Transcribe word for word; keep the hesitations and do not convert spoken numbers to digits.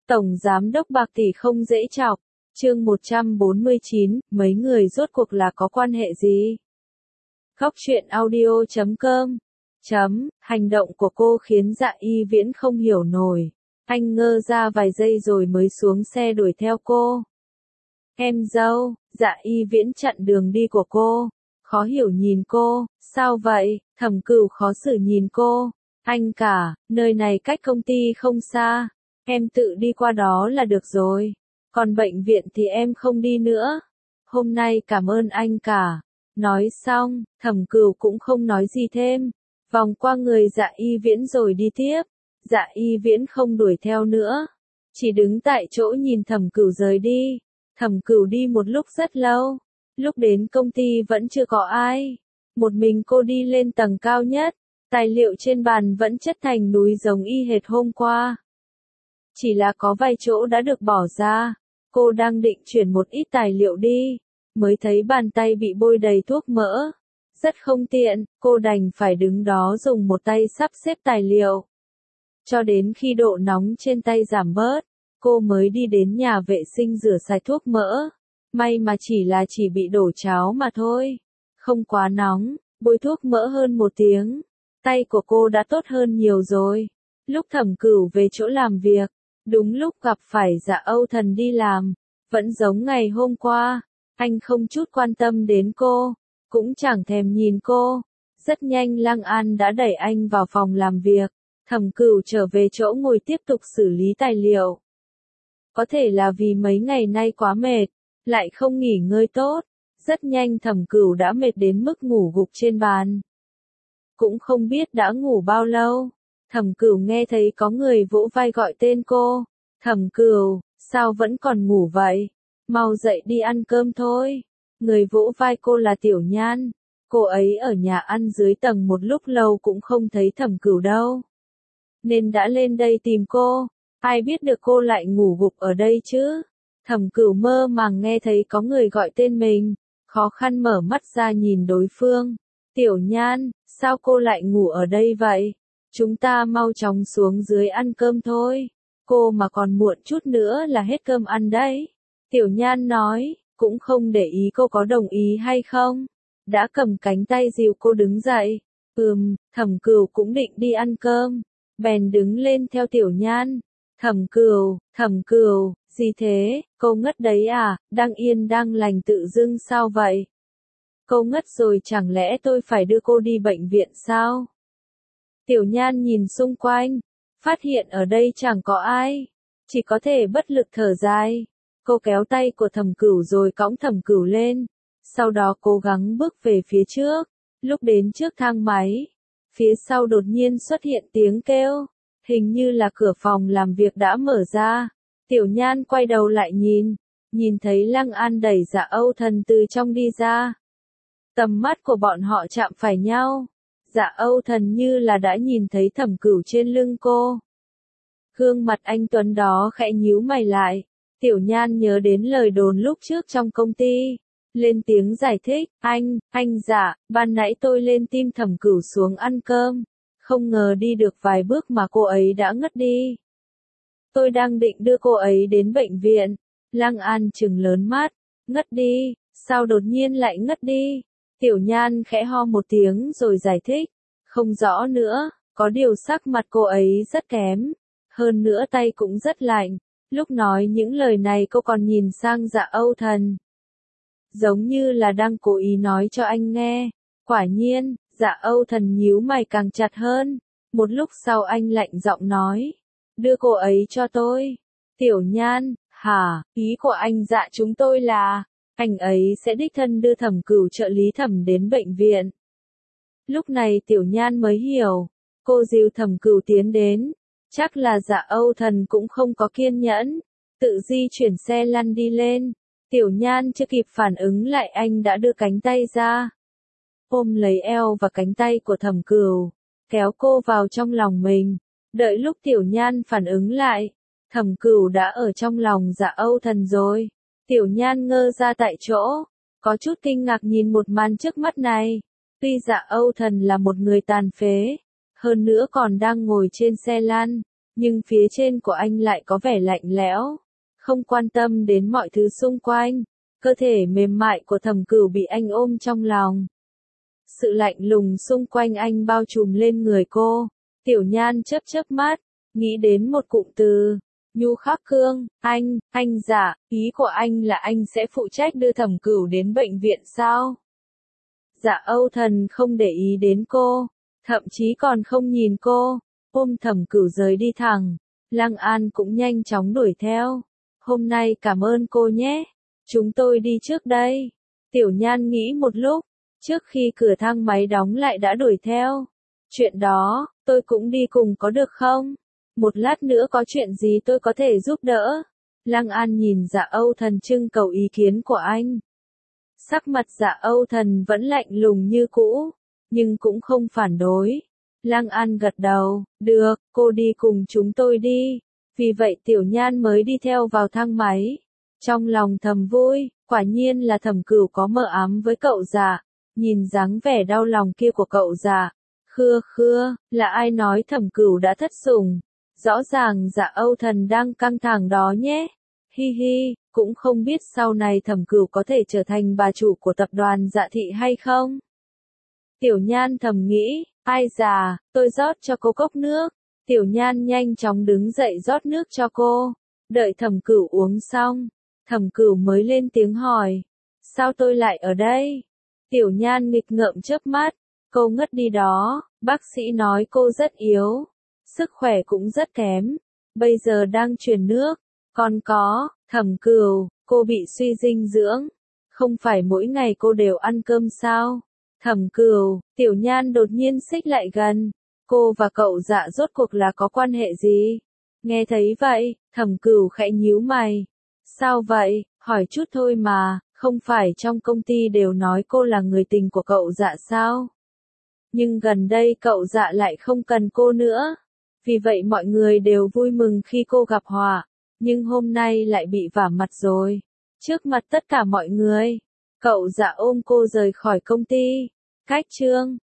Tổng Giám đốc bạc tỷ không dễ chọc. Chương một trăm bốn mươi chín, mấy người rốt cuộc là có quan hệ gì? Góc truyện audio chấm com. Chấm, hành động của cô khiến Dạ Y Viễn không hiểu nổi. Anh ngơ ra vài giây rồi mới xuống xe đuổi theo cô. Em dâu, Dạ Y Viễn chặn đường đi của cô. Khó hiểu nhìn cô, sao vậy? Thẩm Cửu khó xử nhìn cô. Anh cả, nơi này cách công ty không xa. Em tự đi qua đó là được rồi. Còn bệnh viện thì em không đi nữa. Hôm nay cảm ơn anh cả. Nói xong, Thẩm Cửu cũng không nói gì thêm. Vòng qua người Dạ Y Viễn rồi đi tiếp. Dạ Y Viễn không đuổi theo nữa. Chỉ đứng tại chỗ nhìn Thẩm Cửu rời đi. Thẩm Cửu đi một lúc rất lâu. Lúc đến công ty vẫn chưa có ai. Một mình cô đi lên tầng cao nhất. Tài liệu trên bàn vẫn chất thành núi giống y hệt hôm qua. Chỉ là có vài chỗ đã được bỏ ra. Cô đang định chuyển một ít tài liệu đi. Mới thấy bàn tay bị bôi đầy thuốc mỡ. Rất không tiện, cô đành phải đứng đó dùng một tay sắp xếp tài liệu. Cho đến khi độ nóng trên tay giảm bớt, cô mới đi đến nhà vệ sinh rửa sạch thuốc mỡ. May mà chỉ là chỉ bị đổ cháo mà thôi. Không quá nóng, bôi thuốc mỡ hơn một tiếng. Tay của cô đã tốt hơn nhiều rồi. Lúc Thẩm Cửu về chỗ làm việc, đúng lúc gặp phải Dạ Âu Thần đi làm. Vẫn giống ngày hôm qua, anh không chút quan tâm đến cô, cũng chẳng thèm nhìn cô. Rất nhanh Lăng An đã đẩy anh vào phòng làm việc. Thẩm Cửu trở về chỗ ngồi tiếp tục xử lý tài liệu. Có thể là vì mấy ngày nay quá mệt, lại không nghỉ ngơi tốt. Rất nhanh Thẩm Cửu đã mệt đến mức ngủ gục trên bàn. Cũng không biết đã ngủ bao lâu. Thẩm Cửu nghe thấy có người vỗ vai gọi tên cô. Thẩm Cửu, sao vẫn còn ngủ vậy? Mau dậy đi ăn cơm thôi. Người vỗ vai cô là Tiểu Nhan. Cô ấy ở nhà ăn dưới tầng một lúc lâu cũng không thấy Thẩm Cửu đâu. Nên đã lên đây tìm cô. Ai biết được cô lại ngủ gục ở đây chứ? Thẩm Cửu mơ màng nghe thấy có người gọi tên mình. Khó khăn mở mắt ra nhìn đối phương. Tiểu Nhan, sao cô lại ngủ ở đây vậy? Chúng ta mau chóng xuống dưới ăn cơm thôi. Cô mà còn muộn chút nữa là hết cơm ăn đấy. Tiểu Nhan nói, cũng không để ý cô có đồng ý hay không. Đã cầm cánh tay dìu cô đứng dậy. Ừm, Thẩm Cửu cũng định đi ăn cơm. Bèn đứng lên theo Tiểu Nhan. Thẩm Cửu, Thẩm Cửu, gì thế, cô ngất đấy à, đang yên đang lành tự dưng sao vậy? Cô ngất rồi chẳng lẽ tôi phải đưa cô đi bệnh viện sao? Tiểu Nhan nhìn xung quanh, phát hiện ở đây chẳng có ai, chỉ có thể bất lực thở dài. Cô kéo tay của Thẩm Cửu rồi cõng Thẩm Cửu lên, sau đó cố gắng bước về phía trước. Lúc đến trước thang máy, phía sau đột nhiên xuất hiện tiếng kêu, hình như là cửa phòng làm việc đã mở ra. Tiểu Nhan quay đầu lại nhìn, nhìn thấy Lăng An đẩy Dạ Âu Thần từ trong đi ra. Tầm mắt của bọn họ chạm phải nhau. Dạ Âu Thần như là đã nhìn thấy Thẩm Cửu trên lưng cô. Gương mặt anh tuấn đó khẽ nhíu mày lại. Tiểu Nhan nhớ đến lời đồn lúc trước trong công ty. Lên tiếng giải thích, anh, anh Dạ, ban nãy tôi lên tim Thẩm Cửu xuống ăn cơm. Không ngờ đi được vài bước mà cô ấy đã ngất đi. Tôi đang định đưa cô ấy đến bệnh viện. Lăng An trừng lớn mắt, ngất đi, sao đột nhiên lại ngất đi? Tiểu Nhan khẽ ho một tiếng rồi giải thích, không rõ nữa, có điều sắc mặt cô ấy rất kém, hơn nữa tay cũng rất lạnh. Lúc nói những lời này cô còn nhìn sang Dạ Âu Thần. Giống như là đang cố ý nói cho anh nghe. Quả nhiên, Dạ Âu Thần nhíu mày càng chặt hơn. Một lúc sau anh lạnh giọng nói, đưa cô ấy cho tôi. Tiểu Nhan, hả, ý của anh Dạ chúng tôi là, anh ấy sẽ đích thân đưa Thẩm Cửu trợ lý Thẩm đến bệnh viện. Lúc này Tiểu Nhan mới hiểu, cô dìu Thẩm Cửu tiến đến, chắc là Dạ Âu Thần cũng không có kiên nhẫn, tự di chuyển xe lăn đi lên. Tiểu Nhan chưa kịp phản ứng lại anh đã đưa cánh tay ra, ôm lấy eo và cánh tay của Thẩm Cửu, kéo cô vào trong lòng mình. Đợi lúc Tiểu Nhan phản ứng lại, Thẩm Cửu đã ở trong lòng Dạ Âu Thần rồi. Tiểu Nhan ngơ ra tại chỗ, có chút kinh ngạc nhìn một màn trước mắt này. Tuy Dạ Âu Thần là một người tàn phế, hơn nữa còn đang ngồi trên xe lăn, nhưng phía trên của anh lại có vẻ lạnh lẽo, không quan tâm đến mọi thứ xung quanh. Cơ thể mềm mại của Thẩm Cửu bị anh ôm trong lòng. Sự lạnh lùng xung quanh anh bao trùm lên người cô. Tiểu Nhan chớp chớp mắt, nghĩ đến một cụm từ. Nhu Khắc Cương, anh, anh dạ, ý của anh là anh sẽ phụ trách đưa Thẩm Cửu đến bệnh viện sao? Dạ Âu Thần không để ý đến cô, thậm chí còn không nhìn cô, ôm Thẩm Cửu rời đi thẳng. Lăng An cũng nhanh chóng đuổi theo. Hôm nay cảm ơn cô nhé. Chúng tôi đi trước đây. Tiểu Nhan nghĩ một lúc, trước khi cửa thang máy đóng lại đã đuổi theo. Chuyện đó, tôi cũng đi cùng có được không? Một lát nữa có chuyện gì tôi có thể giúp đỡ? Lăng An nhìn Dạ Âu Thần trưng cầu ý kiến của anh. Sắc mặt Dạ Âu Thần vẫn lạnh lùng như cũ, nhưng cũng không phản đối. Lăng An gật đầu, được, cô đi cùng chúng tôi đi. Vì vậy Tiểu Nhan mới đi theo vào thang máy. Trong lòng thầm vui, quả nhiên là Thẩm Cửu có mơ ám với cậu Dạ. Nhìn dáng vẻ đau lòng kia của cậu Dạ. Khưa khưa, là ai nói Thẩm Cửu đã thất sủng? Rõ ràng Dạ Âu Thần đang căng thẳng đó nhé. Hi hi, cũng không biết sau này Thẩm Cửu có thể trở thành bà chủ của tập đoàn Dạ Thị hay không? Tiểu Nhan thầm nghĩ, ai già, tôi rót cho cô cốc nước. Tiểu Nhan nhanh chóng đứng dậy rót nước cho cô. Đợi Thẩm Cửu uống xong, Thẩm Cửu mới lên tiếng hỏi. Sao tôi lại ở đây? Tiểu Nhan nghịch ngợm chớp mắt. Cô ngất đi đó, bác sĩ nói cô rất yếu. Sức khỏe cũng rất kém. Bây giờ đang truyền nước. Còn có, Thẩm Cửu, cô bị suy dinh dưỡng. Không phải mỗi ngày cô đều ăn cơm sao? Thẩm Cửu, Tiểu Nhan đột nhiên xích lại gần. Cô và cậu Dạ rốt cuộc là có quan hệ gì? Nghe thấy vậy, Thẩm Cửu khẽ nhíu mày. Sao vậy? Hỏi chút thôi mà, không phải trong công ty đều nói cô là người tình của cậu Dạ sao? Nhưng gần đây cậu Dạ lại không cần cô nữa. Vì vậy mọi người đều vui mừng khi cô gặp họa. Nhưng hôm nay lại bị vả mặt rồi. Trước mặt tất cả mọi người, cậu Dạ ôm cô rời khỏi công ty. Cách chương